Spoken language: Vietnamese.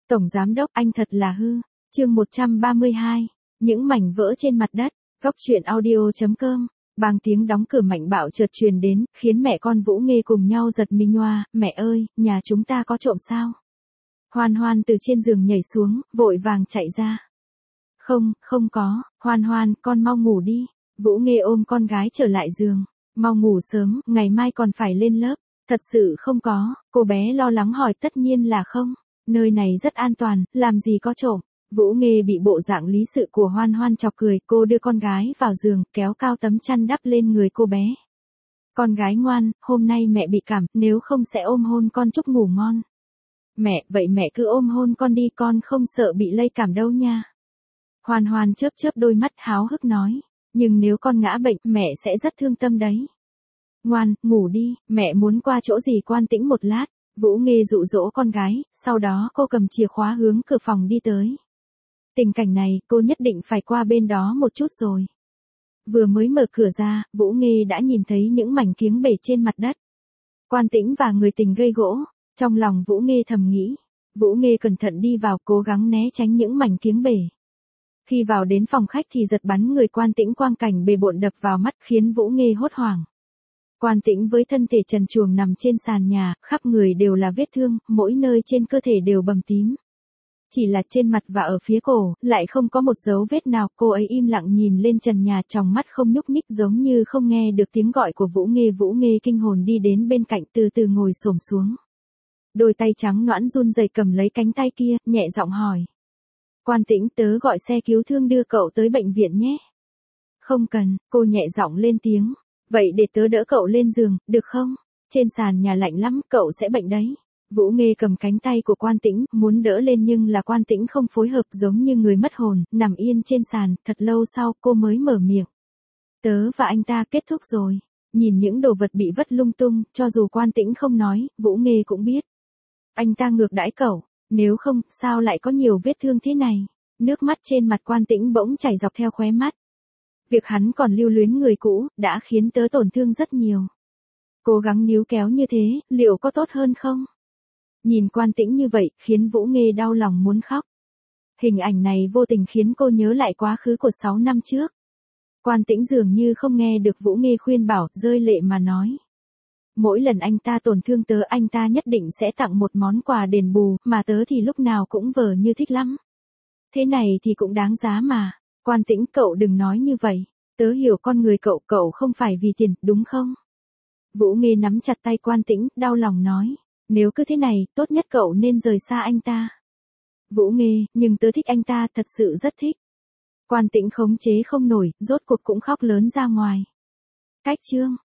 Tổng giám đốc anh thật là hư. Chương 132. Những mảnh vỡ trên mặt đất. Góc truyện audio.com. Bang tiếng đóng cửa mạnh bạo chợt truyền đến, khiến mẹ con Vũ Nghê cùng nhau giật mình ngoa. Mẹ ơi, nhà chúng ta có trộm sao? Hoan Hoan từ trên giường nhảy xuống, vội vàng chạy ra. Không có, Hoan Hoan, con mau ngủ đi. Vũ Nghê ôm con gái trở lại giường. Mau ngủ sớm, ngày mai còn phải lên lớp. Thật sự không có, cô bé lo lắng hỏi. Tất nhiên là không, nơi này rất an toàn, làm gì có trộm. Vũ Nghê bị bộ dạng lý sự của Hoan Hoan chọc cười, cô đưa con gái vào giường, kéo cao tấm chăn đắp lên người cô bé. Con gái ngoan, hôm nay mẹ bị cảm, nếu không sẽ ôm hôn con chúc ngủ ngon. Mẹ, vậy mẹ cứ ôm hôn con đi, con không sợ bị lây cảm đâu nha. Hoan Hoan chớp chớp đôi mắt háo hức nói, nhưng nếu con ngã bệnh, mẹ sẽ rất thương tâm đấy. Ngoan, ngủ đi, mẹ muốn qua chỗ dì Quan Tĩnh một lát. Vũ Nghê dụ dỗ con gái, sau đó cô cầm chìa khóa hướng cửa phòng đi tới. Tình cảnh này, cô nhất định phải qua bên đó một chút rồi. Vừa mới mở cửa ra, Vũ Nghê đã nhìn thấy những mảnh kiếng bể trên mặt đất. Quan Tĩnh và người tình gây gỗ. Trong lòng Vũ Nghê thầm nghĩ. Vũ Nghê cẩn thận đi vào, cố gắng né tránh những mảnh kiếng bể. Khi vào đến phòng khách thì giật bắn người Quan Tĩnh, quang cảnh bề bộn đập vào mắt khiến Vũ Nghê hốt hoảng. Quan Tĩnh với thân thể trần truồng nằm trên sàn nhà, khắp người đều là vết thương, mỗi nơi trên cơ thể đều bầm tím. Chỉ là trên mặt và ở phía cổ, lại không có một dấu vết nào. Cô ấy im lặng nhìn lên trần nhà, tròng mắt không nhúc nhích, giống như không nghe được tiếng gọi của Vũ Nghê. Vũ Nghê kinh hồn đi đến bên cạnh, từ từ ngồi xổm xuống. Đôi tay trắng nõn run rẩy cầm lấy cánh tay kia, nhẹ giọng hỏi. Quan Tĩnh, tớ gọi xe cứu thương đưa cậu tới bệnh viện nhé. Không cần, cô nhẹ giọng lên tiếng. Vậy để tớ đỡ cậu lên giường, được không? Trên sàn nhà lạnh lắm, cậu sẽ bệnh đấy. Vũ Nghê cầm cánh tay của Quan Tĩnh, muốn đỡ lên nhưng là Quan Tĩnh không phối hợp, giống như người mất hồn, nằm yên trên sàn. Thật lâu sau cô mới mở miệng. Tớ và anh ta kết thúc rồi. Nhìn những đồ vật bị vứt lung tung, cho dù Quan Tĩnh không nói, Vũ Nghê cũng biết. Anh ta ngược đãi cậu, nếu không, sao lại có nhiều vết thương thế này? Nước mắt trên mặt Quan Tĩnh bỗng chảy dọc theo khóe mắt. Việc hắn còn lưu luyến người cũ, đã khiến tớ tổn thương rất nhiều. Cố gắng níu kéo như thế, liệu có tốt hơn không? Nhìn Quan Tĩnh như vậy, khiến Vũ Nghê đau lòng muốn khóc. Hình ảnh này vô tình khiến cô nhớ lại quá khứ của 6 năm trước. Quan Tĩnh dường như không nghe được Vũ Nghê khuyên bảo, rơi lệ mà nói. Mỗi lần anh ta tổn thương tớ, anh ta nhất định sẽ tặng một món quà đền bù, mà tớ thì lúc nào cũng vờ như thích lắm. Thế này thì cũng đáng giá mà. Quan Tĩnh, cậu đừng nói như vậy. Tớ hiểu con người cậu, cậu không phải vì tiền, đúng không? Vũ Nghê nắm chặt tay Quan Tĩnh, đau lòng nói. Nếu cứ thế này, tốt nhất cậu nên rời xa anh ta. Vũ Nghê, nhưng tớ thích anh ta, thật sự rất thích. Quan Tĩnh khống chế không nổi, rốt cuộc cũng khóc lớn ra ngoài. Cách chương.